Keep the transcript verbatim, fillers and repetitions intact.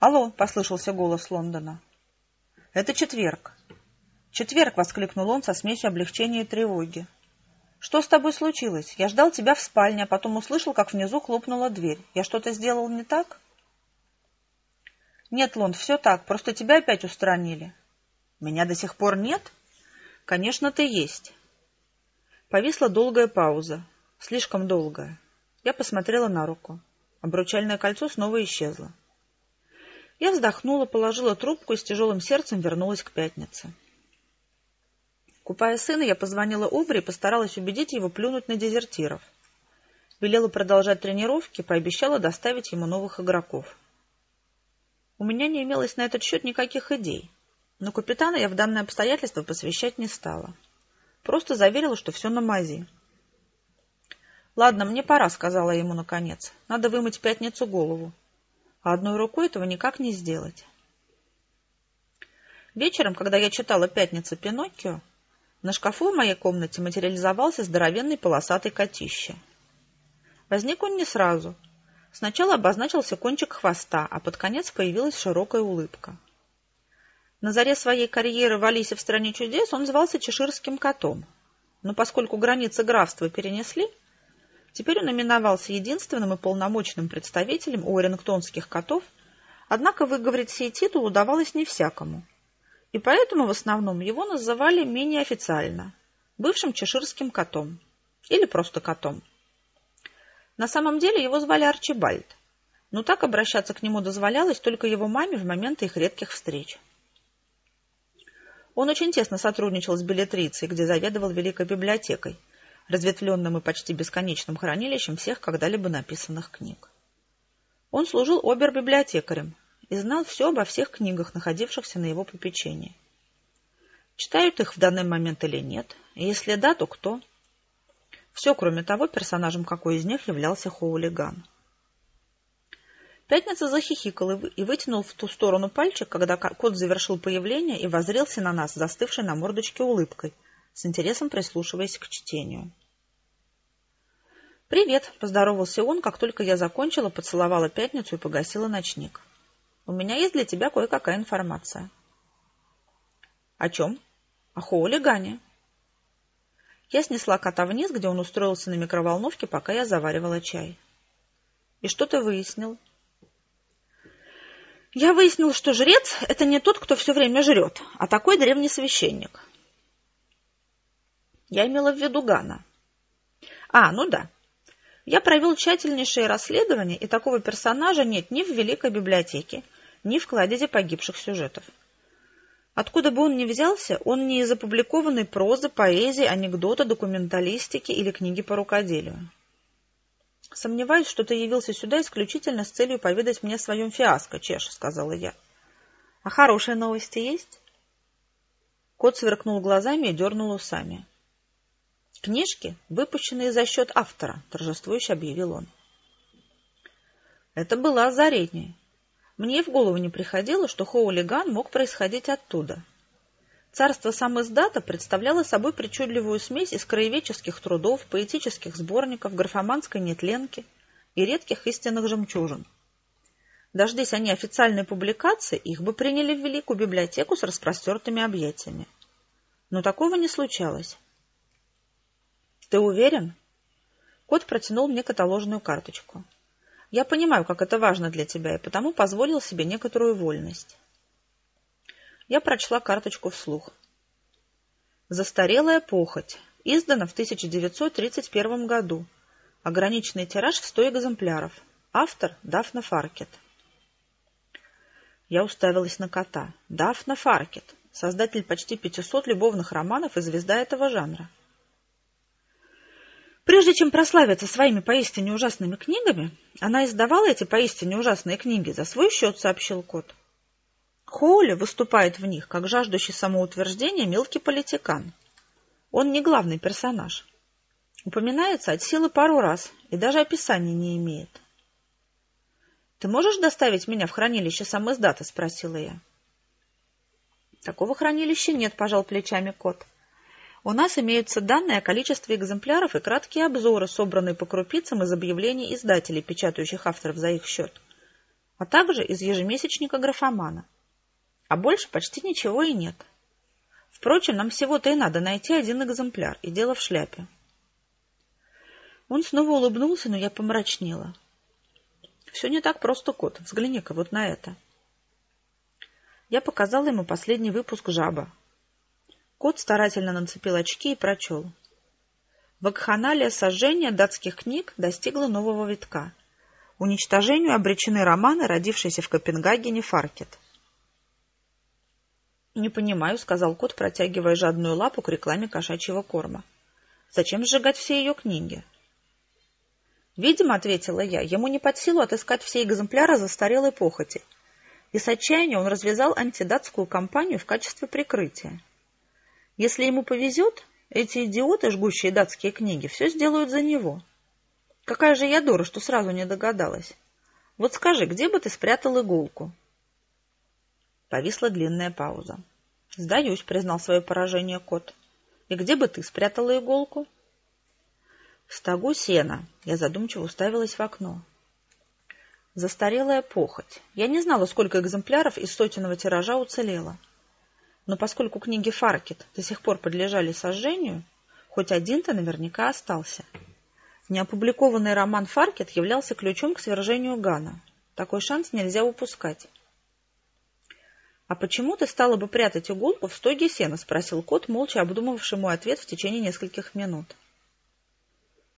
«Алло!» — послышался голос Лондона. «Это четверг». «Четверг!» — воскликнул он со смесью облегчения и тревоги. «Что с тобой случилось? Я ждал тебя в спальне, а потом услышал, как внизу хлопнула дверь. Я что-то сделал не так?» «Нет, Лонд, все так. Просто тебя опять устранили». «Меня до сих пор нет?» «Конечно, ты есть». Повисла долгая пауза. Слишком долгая. Я посмотрела на руку. Обручальное кольцо снова исчезло. Я вздохнула, положила трубку и с тяжелым сердцем вернулась к пятнице. Купая сына, я позвонила Обри и постаралась убедить его плюнуть на дезертиров. Велела продолжать тренировки, пообещала доставить ему новых игроков. У меня не имелось на этот счет никаких идей, но капитана я в данное обстоятельство посвящать не стала. Просто заверила, что все на мази. «Ладно, мне пора», — сказала я ему наконец. «Надо вымыть в пятницу голову. А одной рукой этого никак не сделать». Вечером, когда я читала «Пятница Пиноккио», на шкафу в моей комнате материализовался здоровенный полосатый котище. Возник он не сразу. Сначала обозначился кончик хвоста, а под конец появилась широкая улыбка. На заре своей карьеры в «Алисе в стране чудес» он звался чеширским котом. Но поскольку границы графства перенесли, теперь он именовался единственным и полномочным представителем уоррингтонских котов, однако выговорить сей титул удавалось не всякому. И поэтому в основном его называли менее официально – бывшим чеширским котом или просто котом. На самом деле его звали Арчибальд, но так обращаться к нему дозволялось только его маме в моменты их редких встреч. Он очень тесно сотрудничал с Беллетрицей, где заведовал Великой библиотекой, разветвленным и почти бесконечным хранилищем всех когда-либо написанных книг. Он служил обер-библиотекарем и знал все обо всех книгах, находившихся на его попечении. Читают их в данный момент или нет, и если да, то кто? Все, кроме того, персонажем какой из них являлся Хоулиган. Пятница захихикал и вытянул в ту сторону пальчик, когда кот завершил появление и воззрелся на нас, застывшей на мордочке улыбкой, с интересом прислушиваясь к чтению. «Привет», — поздоровался он, как только я закончила, поцеловала Пятницу и погасила ночник. «У меня есть для тебя кое-какая информация». «О чем?» «О Хоулигане». Я снесла кота вниз, где он устроился на микроволновке, пока я заваривала чай. «И что ты выяснил?» «Я выяснил, что жрец — это не тот, кто все время жрет, а такой древний священник». Я имела в виду Гана. «А, ну да. Я провел тщательнейшее расследование, и такого персонажа нет ни в Великой библиотеке, ни в кладезе погибших сюжетов. Откуда бы он ни взялся, он не из опубликованной прозы, поэзии, анекдота, документалистики или книги по рукоделию. Сомневаюсь, что ты явился сюда исключительно с целью поведать мне о своем фиаско, Чеш», — сказала я. «А хорошие новости есть?» Кот сверкнул глазами и дернул усами. «Книжки, выпущенные за счет автора», — торжествующе объявил он. Это было озарение. Мне в голову не приходило, что Хоулиган мог происходить оттуда. Царство самиздата представляло собой причудливую смесь из краеведческих трудов, поэтических сборников, графоманской нетленки и редких истинных жемчужин. Дождись они официальной публикации, их бы приняли в Великую библиотеку с распростертыми объятиями. Но такого не случалось. «Ты уверен?» Кот протянул мне каталожную карточку. «Я понимаю, как это важно для тебя, и потому позволил себе некоторую вольность». Я прочла карточку вслух. «Застарелая похоть. Издана в тысяча девятьсот тридцать первом году. Ограниченный тираж в сто экземпляров. Автор Дафна Фаркет». Я уставилась на кота. Дафна Фаркет, создатель почти пятисот любовных романов и звезда этого жанра. Прежде чем прославиться своими поистине ужасными книгами, она издавала эти поистине ужасные книги за свой счет, сообщил кот. Хоули выступает в них как жаждущий самоутверждения мелкий политикан. Он не главный персонаж. Упоминается от силы пару раз и даже описания не имеет. «Ты можешь доставить меня в хранилище самиздата?» — спросила я. «Такого хранилища нет», — пожал плечами кот. «У нас имеются данные о количестве экземпляров и краткие обзоры, собранные по крупицам из объявлений издателей, печатающих авторов за их счет. а также из ежемесячника «Графомана». А больше почти ничего и нет. Впрочем, нам всего-то и надо найти один экземпляр, и дело в шляпе. Он снова улыбнулся, но я помрачнела. Все не так просто, кот. Взгляни-ка вот на это. Я показала ему последний выпуск «Жаба». Кот старательно нацепил очки и прочел. Вакханалия сожжения датских книг достигла нового витка. Уничтожению обречены романы, родившиеся в Копенгагене Фаркет. «Не понимаю», — сказал кот, протягивая жадную лапу к рекламе кошачьего корма. «Зачем сжигать все ее книги?» «Видимо, — ответила я, — ему не под силу отыскать все экземпляры застарелой похоти, и с отчаяния он развязал антидатскую кампанию в качестве прикрытия. Если ему повезет, эти идиоты, жгущие датские книги, все сделают за него. Какая же я дура, что сразу не догадалась. Вот скажи, где бы ты спрятал иголку?» Повисла длинная пауза. «Сдаюсь», — признал свое поражение кот. «И где бы ты спрятала иголку?» «В стогу сена». Я задумчиво уставилась в окно. Застарелая похоть. Я не знала, сколько экземпляров из сотенного тиража уцелело. Но поскольку книги Фаркет до сих пор подлежали сожжению, хоть один-то наверняка остался. Неопубликованный роман Фаркет являлся ключом к свержению Гана. Такой шанс нельзя упускать. «А почему ты стала бы прятать иголку в стоге сена?» — спросил кот, молча обдумывавший мой ответ в течение нескольких минут.